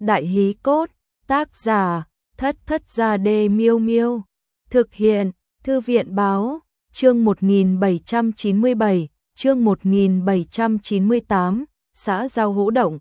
Đại hí cốt, tác giả, Thất Thất Gia Đê Miêu Miêu. Thực hiện, Thư viện báo, chương 1797, chương 1798, xã Giao Hữu Động.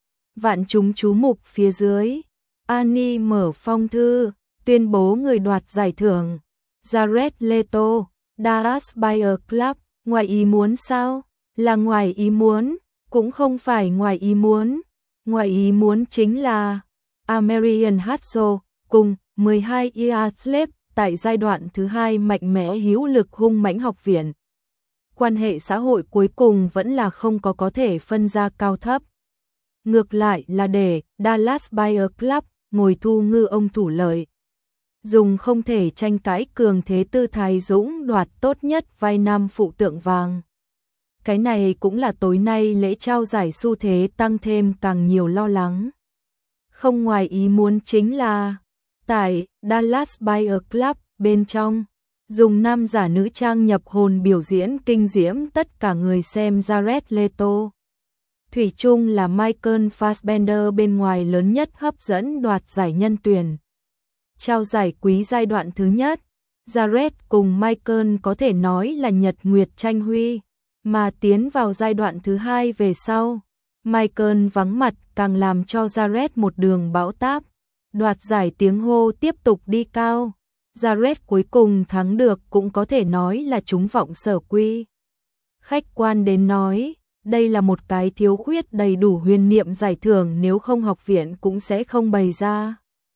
Vạn chúng chú mục phía dưới. Annie mở phong thư, tuyên bố người đoạt giải thưởng. Jared Leto, Dallas Buyers Club, ngoài ý muốn sao? Là ngoài ý muốn, cũng không phải ngoài ý muốn. Ngoài ý muốn chính là American Hustle cùng 12 Years Slave tại giai đoạn thứ hai mạnh mẽ hữu lực hung mãnh học viện. Quan hệ xã hội cuối cùng vẫn là không có thể phân ra cao thấp. Ngược lại là để Dallas Buyers Club ngồi thu ngư ông thủ lợi. Dùng không thể tranh cãi cường thế tư thái dũng đoạt tốt nhất vai nam phụ tượng vàng. Cái này cũng là tối nay lễ trao giải xu thế tăng thêm càng nhiều lo lắng. Không ngoài ý muốn chính là tại Dallas Buyers Club bên trong, dùng nam giả nữ trang nhập hồn biểu diễn kinh diễm tất cả người xem Jared Leto. Thủy chung là Michael Fassbender bên ngoài lớn nhất hấp dẫn đoạt giải nhân tuyển. Trao giải quý giai đoạn thứ nhất, Jared cùng Michael có thể nói là nhật nguyệt tranh huy, mà tiến vào giai đoạn thứ hai về sau, Michael vắng mặt càng làm cho Jared một đường bão táp. Đoạt giải tiếng hô tiếp tục đi cao. Jared cuối cùng thắng được cũng có thể nói là trúng vọng sở quy. Khách quan đến nói, đây là một cái thiếu khuyết đầy đủ huyền niệm giải thưởng, nếu không học viện cũng sẽ không bày ra.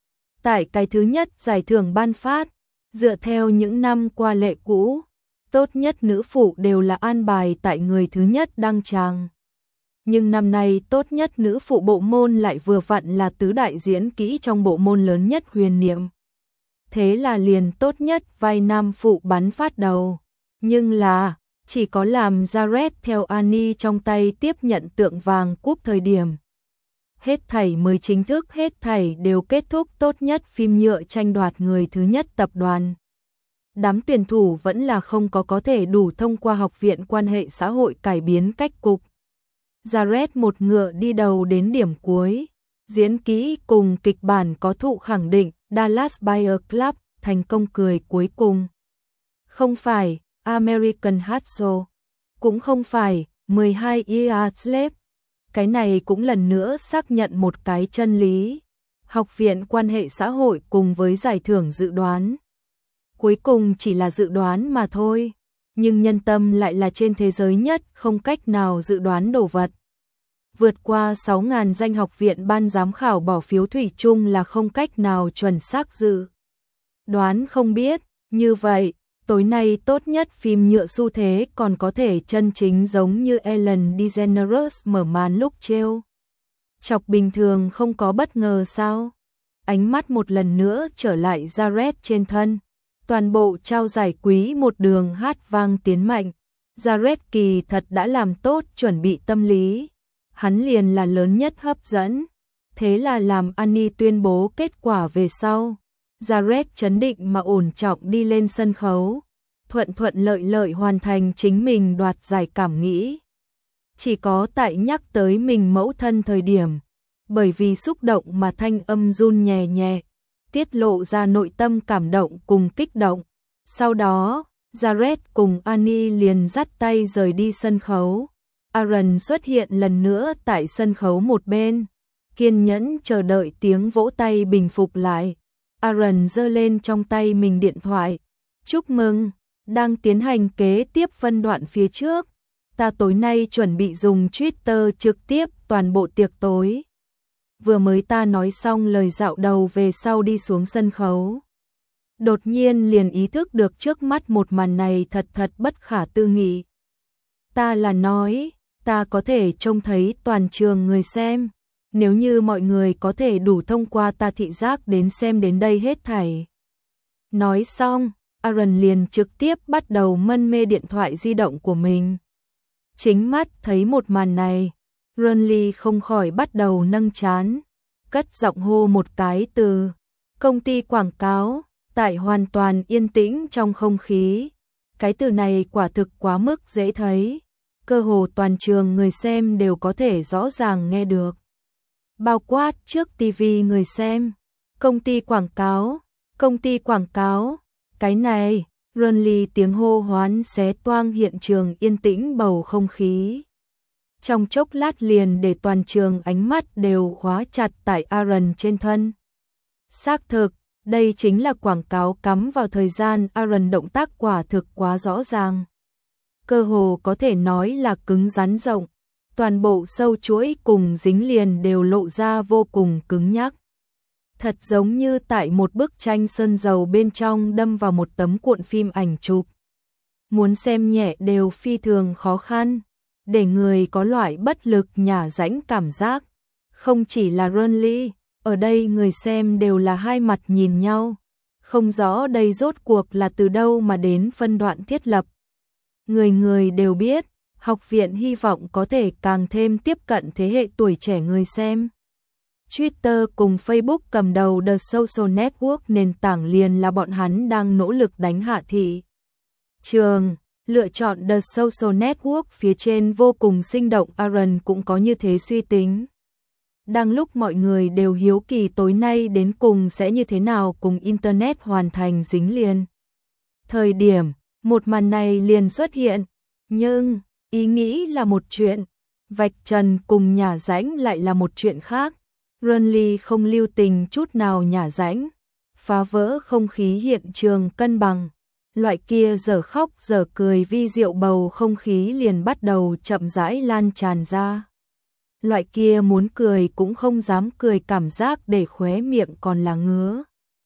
Tại cái thứ nhất giải thưởng ban phát, dựa theo những năm qua lệ cũ, tốt nhất nữ phụ đều là an bài tại người thứ nhất đăng tràng. Nhưng năm nay tốt nhất nữ phụ bộ môn lại vừa vặn là tứ đại diễn kỹ trong bộ môn lớn nhất huyền niệm. Thế là liền tốt nhất vai nam phụ bắn phát đầu. Nhưng là, chỉ có làm Jared theo Annie trong tay tiếp nhận tượng vàng cúp thời điểm. Hết thảy mới chính thức hết thảy đều kết thúc tốt nhất phim nhựa tranh đoạt người thứ nhất tập đoàn. Đám tuyển thủ vẫn là không có thể đủ thông qua học viện quan hệ xã hội cải biến cách cục. Jared một ngựa đi đầu đến điểm cuối. Diễn kỹ cùng kịch bản có thụ khẳng định, Dallas Buyers Club thành công cười cuối cùng. Không phải American Hustle, cũng không phải 12 Years Slave. Cái này cũng lần nữa xác nhận một cái chân lý. Học viện quan hệ xã hội cùng với giải thưởng dự đoán. Cuối cùng chỉ là dự đoán mà thôi. Nhưng nhân tâm lại là trên thế giới nhất không cách nào dự đoán đồ vật. Vượt qua 6.000 danh học viện ban giám khảo bỏ phiếu thủy chung là không cách nào chuẩn xác dự đoán không biết. Như vậy, tối nay tốt nhất phim nhựa xu thế còn có thể chân chính giống như Ellen DeGeneres mở màn lúc trêu chọc bình thường, không có bất ngờ sao? Ánh mắt một lần nữa trở lại Jared trên thân. Toàn bộ trao giải quý một đường hát vang tiến mạnh. Jared kỳ thật đã làm tốt chuẩn bị tâm lý. Hắn liền là lớn nhất hấp dẫn. Thế là làm Annie tuyên bố kết quả về sau. Jared chấn định mà ổn trọng đi lên sân khấu. Thuận lợi lợi hoàn thành chính mình đoạt giải cảm nghĩ. Chỉ có tại nhắc tới mình mẫu thân thời điểm. Bởi vì xúc động mà thanh âm run nhẹ nhẹ. Tiết lộ ra nội tâm cảm động cùng kích động. Sau đó, Jared cùng Annie liền dắt tay rời đi sân khấu. Aaron xuất hiện lần nữa tại sân khấu một bên. Kiên nhẫn chờ đợi tiếng vỗ tay bình phục lại. Aaron giơ lên trong tay mình điện thoại. Chúc mừng, đang tiến hành kế tiếp phân đoạn phía trước. Ta tối nay chuẩn bị dùng Twitter trực tiếp toàn bộ tiệc tối. Vừa mới ta nói xong lời dạo đầu về sau đi xuống sân khấu. Đột nhiên liền ý thức được trước mắt một màn này thật bất khả tư nghị. Ta là nói, ta có thể trông thấy toàn trường người xem. Nếu như mọi người có thể đủ thông qua ta thị giác đến xem đến đây hết thảy. Nói xong, Aaron liền trực tiếp bắt đầu mân mê điện thoại di động của mình. Chính mắt thấy một màn này, Ronly không khỏi bắt đầu nâng trán, cất giọng hô một cái từ. Công ty quảng cáo, tại hoàn toàn yên tĩnh trong không khí. Cái từ này quả thực quá mức dễ thấy. Cơ hồ toàn trường người xem đều có thể rõ ràng nghe được. bao quát trước TV người xem, công ty quảng cáo, cái này, Runly tiếng hô hoán xé toang hiện trường yên tĩnh bầu không khí. Trong chốc lát liền để toàn trường ánh mắt đều khóa chặt tại Aaron trên thân. Xác thực, đây chính là quảng cáo cắm vào thời gian Aaron động tác quả thực quá rõ ràng. Cơ hồ có thể nói là cứng rắn rộng, toàn bộ sâu chuỗi cùng dính liền đều lộ ra vô cùng cứng nhắc. Thật giống như tại một bức tranh sơn dầu bên trong đâm vào một tấm cuộn phim ảnh chụp. Muốn xem nhẹ đều phi thường khó khăn, để người có loại bất lực nhả rãnh cảm giác. Không chỉ là Runly, ở đây người xem đều là hai mặt nhìn nhau, không rõ đây rốt cuộc là từ đâu mà đến phân đoạn thiết lập. Người người đều biết, học viện hy vọng có thể càng thêm tiếp cận thế hệ tuổi trẻ người xem. Twitter cùng Facebook cầm đầu The Social Network nền tảng liền là bọn hắn đang nỗ lực đánh hạ thị trường. Lựa chọn The Social Network phía trên vô cùng sinh động, Aaron cũng có như thế suy tính. Đang lúc mọi người đều hiếu kỳ tối nay đến cùng sẽ như thế nào cùng Internet hoàn thành dính liền. Thời điểm, một màn này liền xuất hiện, nhưng ý nghĩ là một chuyện, vạch trần cùng nhả rãnh lại là một chuyện khác. Runly không lưu tình chút nào nhả rãnh, phá vỡ không khí hiện trường cân bằng. Loại kia dở khóc dở cười vi diệu bầu không khí liền bắt đầu chậm rãi lan tràn ra. Loại kia muốn cười cũng không dám cười cảm giác để khóe miệng còn là ngứa.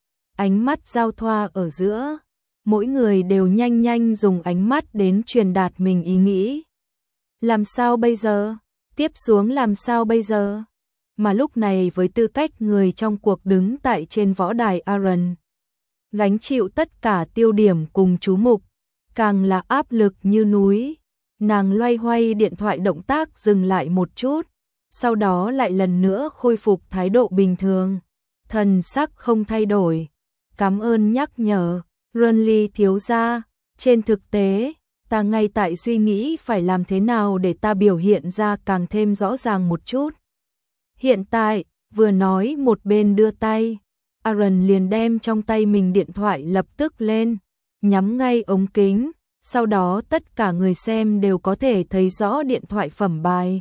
Ánh mắt giao thoa ở giữa, mỗi người đều nhanh nhanh dùng ánh mắt đến truyền đạt mình ý nghĩ. Làm sao bây giờ? Tiếp xuống làm sao bây giờ? Mà lúc này với tư cách người trong cuộc đứng tại trên võ đài, Aaron gánh chịu tất cả tiêu điểm cùng chú mục, càng là áp lực như núi. Nàng loay hoay điện thoại, động tác dừng lại một chút, sau đó lại lần nữa khôi phục thái độ bình thường, thần sắc không thay đổi. Cảm ơn nhắc nhở, Runly thiếu gia, trên thực tế, ta ngay tại suy nghĩ phải làm thế nào để ta biểu hiện ra càng thêm rõ ràng một chút. Hiện tại, vừa nói một bên đưa tay, Aaron liền đem trong tay mình điện thoại lập tức lên, nhắm ngay ống kính, sau đó tất cả người xem đều có thể thấy rõ điện thoại phẩm bài.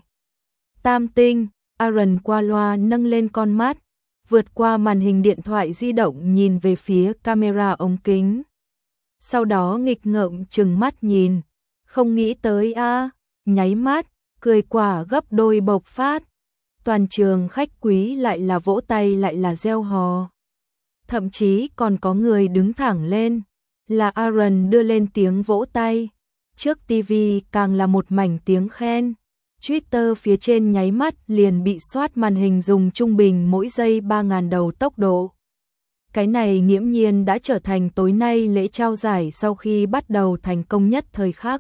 Tam tinh, Aaron qua loa nâng lên con mắt, vượt qua màn hình điện thoại di động nhìn về phía camera ống kính. Sau đó nghịch ngợm trừng mắt nhìn, không nghĩ tới a, nháy mắt, cười quả gấp đôi bộc phát. Toàn trường khách quý lại là vỗ tay lại là reo hò. Thậm chí còn có người đứng thẳng lên, là Aaron đưa lên tiếng vỗ tay. Trước TV càng là một mảnh tiếng khen. Twitter phía trên nháy mắt liền bị soát màn hình dùng trung bình mỗi giây 3.000 đầu tốc độ. Cái này nghiễm nhiên đã trở thành tối nay lễ trao giải sau khi bắt đầu thành công nhất thời khắc.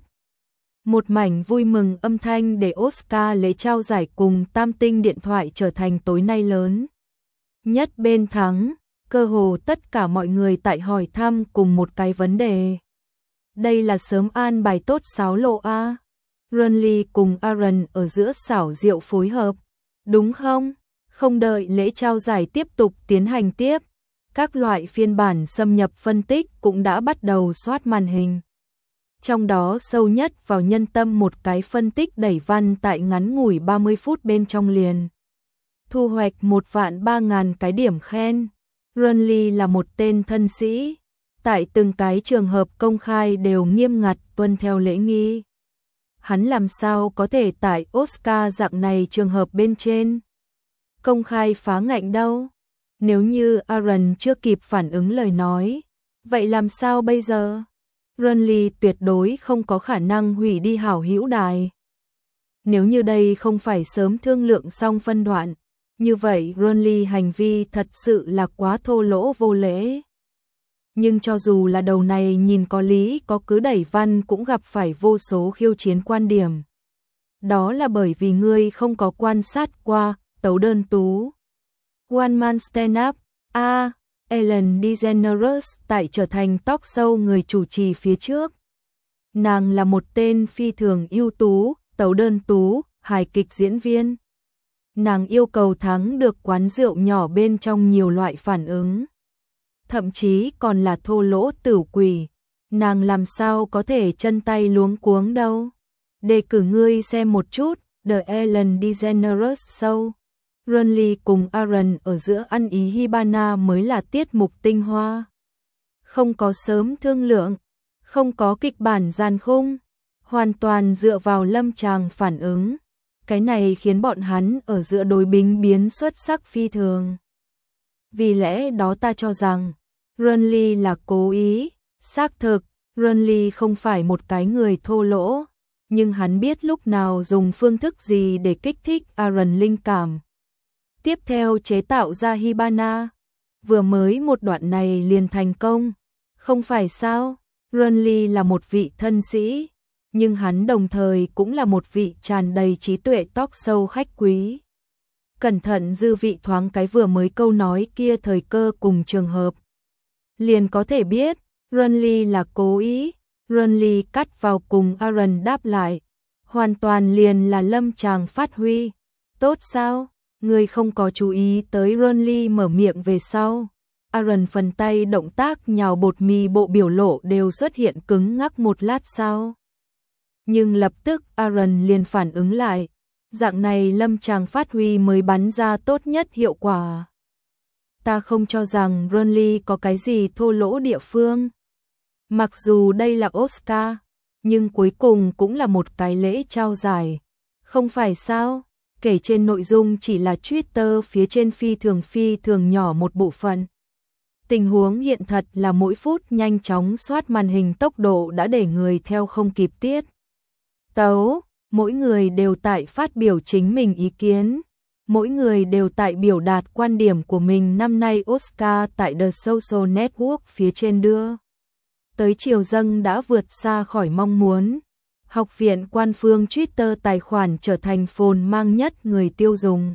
Một mảnh vui mừng âm thanh để Oscar lễ trao giải cùng tam tinh điện thoại trở thành tối nay lớn nhất bên thắng. Cơ hồ tất cả mọi người tại hỏi thăm cùng một cái vấn đề. Đây là sớm an bài tốt xáo lộ a. Runly cùng Aaron ở giữa xảo diệu phối hợp, đúng không? Không đợi lễ trao giải tiếp tục tiến hành tiếp, các loại phiên bản xâm nhập phân tích cũng đã bắt đầu soát màn hình. Trong đó sâu nhất vào nhân tâm một cái phân tích đẩy văn tại ngắn ngủi 30 phút bên trong liền thu hoạch 1.300.000 cái điểm khen. Runly là một tên thân sĩ, tại từng cái trường hợp công khai đều nghiêm ngặt tuân theo lễ nghi. Hắn làm sao có thể tại Oscar dạng này trường hợp bên trên công khai phá ngạnh đâu? Nếu như Aaron chưa kịp phản ứng lời nói, vậy làm sao bây giờ? Runly tuyệt đối không có khả năng hủy đi hảo hữu đài. Nếu như đây không phải sớm thương lượng xong phân đoạn, như vậy Runly hành vi thật sự là quá thô lỗ vô lễ. Nhưng cho dù là đầu này nhìn có lý có cứ đẩy văn cũng gặp phải vô số khiêu chiến quan điểm. Đó là bởi vì ngươi không có quan sát qua tấu đơn tú. One Man Stand Up, Ellen DeGeneres tại trở thành talk show người chủ trì phía trước. Nàng là một tên phi thường ưu tú, tấu đơn tú, hài kịch diễn viên. Nàng yêu cầu thắng được quán rượu nhỏ bên trong nhiều loại phản ứng. Thậm chí còn là thô lỗ tử quỷ. Nàng làm sao có thể chân tay luống cuống đâu. Đề cử ngươi xem một chút The Ellen DeGeneres Show. Renly cùng Aaron ở giữa ăn ý Hibana mới là tiết mục tinh hoa. Không có sớm thương lượng, không có kịch bản gian khung, hoàn toàn dựa vào lâm tràng phản ứng. Cái này khiến bọn hắn ở giữa đối bính biến xuất sắc phi thường. Vì lẽ đó ta cho rằng Renly là cố ý. Xác thực, Renly không phải một cái người thô lỗ, nhưng hắn biết lúc nào dùng phương thức gì để kích thích Aaron linh cảm. Tiếp theo chế tạo ra Hibana. Vừa mới một đoạn này liền thành công. Không phải sao? Renly là một vị thân sĩ, nhưng hắn đồng thời cũng là một vị tràn đầy trí tuệ talk show khách quý. Cẩn thận dư vị thoáng cái vừa mới câu nói kia thời cơ cùng trường hợp. Liền có thể biết, Renly là cố ý. Renly cắt vào cùng Aaron đáp lại. Hoàn toàn liền là lâm tràng phát huy. Tốt sao? Người không có chú ý tới Renly mở miệng về sau. Aaron phần tay động tác nhào bột mì bộ biểu lộ đều xuất hiện cứng ngắc một lát sau. Nhưng lập tức Aaron liền phản ứng lại. Dạng này lâm tràng phát huy mới bắn ra tốt nhất hiệu quả. Ta không cho rằng Renly có cái gì thô lỗ địa phương. Mặc dù đây là Oscar, nhưng cuối cùng cũng là một cái lễ trao giải. Không phải sao? Kể trên nội dung chỉ là Twitter phía trên phi thường nhỏ một bộ phận. Tình huống hiện thật là mỗi phút nhanh chóng soát màn hình tốc độ đã để người theo không kịp tiết tấu, mỗi người đều tại phát biểu chính mình ý kiến, mỗi người đều tại biểu đạt quan điểm của mình. Năm nay Oscar tại The Social Network phía trên đưa tới chiều dâng đã vượt xa khỏi mong muốn. Học viện quan phương Twitter tài khoản trở thành phồn mang nhất người tiêu dùng.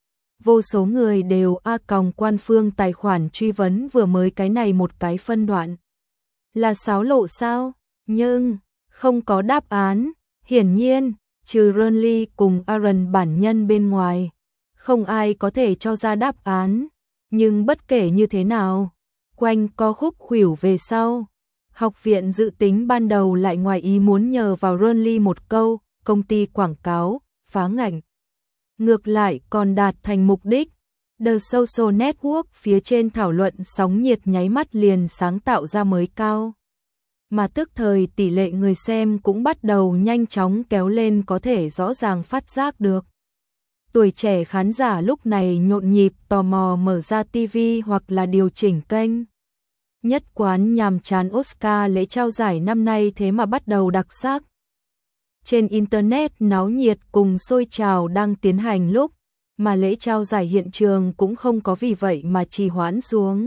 Vô số người đều quan phương tài khoản truy vấn vừa mới cái này một cái phân đoạn. Là xáo lộ sao? Nhưng, không có đáp án. Hiển nhiên, trừ Renly cùng Aaron bản nhân bên ngoài, không ai có thể cho ra đáp án. Nhưng bất kể như thế nào, quanh co khúc khuỷu về sau. Học viện dự tính ban đầu lại ngoài ý muốn nhờ vào Renly một câu, công ty quảng cáo, phá ngành. Ngược lại còn đạt thành mục đích. The Social Network phía trên thảo luận sóng nhiệt nháy mắt liền sáng tạo ra mới cao. Mà tức thời tỷ lệ người xem cũng bắt đầu nhanh chóng kéo lên có thể rõ ràng phát giác được. Tuổi trẻ khán giả lúc này nhộn nhịp tò mò mở ra TV hoặc là điều chỉnh kênh. Nhất quán nhàm chán Oscar lễ trao giải năm nay thế mà bắt đầu đặc sắc. Trên Internet náo nhiệt cùng sôi trào đang tiến hành lúc, mà lễ trao giải hiện trường cũng không có vì vậy mà trì hoãn xuống.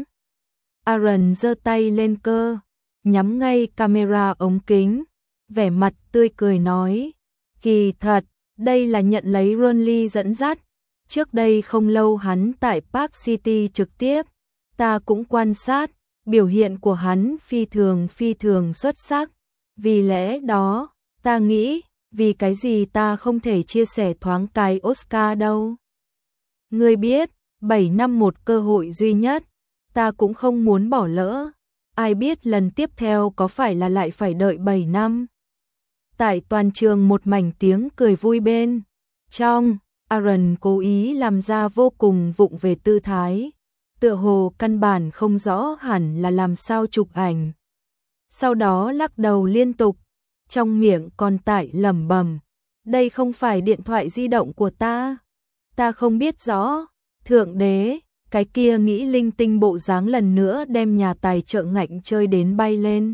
Aaron giơ tay lên cơ, nhắm ngay camera ống kính, vẻ mặt tươi cười nói, kỳ thật, đây là nhận lấy Renly dẫn dắt. Trước đây không lâu hắn tại Park City trực tiếp, ta cũng quan sát, biểu hiện của hắn phi thường xuất sắc. Vì lẽ đó, ta nghĩ, vì cái gì ta không thể chia sẻ thoáng cái Oscar đâu. Ngươi biết, 7 năm một cơ hội duy nhất, ta cũng không muốn bỏ lỡ. Ai biết lần tiếp theo có phải là lại phải đợi 7 năm. Tại toàn trường một mảnh tiếng cười vui bên trong, Aaron cố ý làm ra vô cùng vụng về tư thái. Tựa hồ căn bản không rõ hẳn là làm sao chụp ảnh. Sau đó lắc đầu liên tục, trong miệng còn tại lẩm bẩm, đây không phải điện thoại di động của ta. Ta không biết rõ. Thượng đế, cái kia nghĩ linh tinh bộ dáng lần nữa đem nhà tài trợ ngạnh chơi đến bay lên.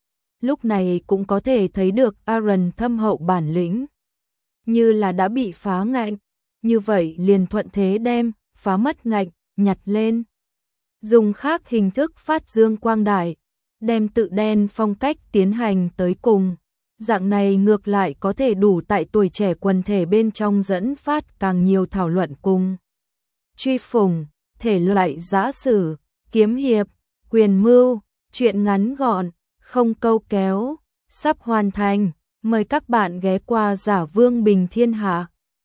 Lúc này cũng có thể thấy được Aaron thâm hậu bản lĩnh. Như là đã bị phá ngạnh, như vậy liền thuận thế đem phá mất ngạnh nhặt lên. Dùng khác hình thức phát dương quang đại, đem tự đen phong cách tiến hành tới cùng. Dạng này ngược lại có thể đủ tại tuổi trẻ quần thể bên trong dẫn phát càng nhiều thảo luận cùng. Truy phủng, thể loại giã sử, kiếm hiệp, quyền mưu, truyện ngắn gọn, không câu kéo, sắp hoàn thành. Mời các bạn ghé qua Giả Vương Bình Thiên Hạ.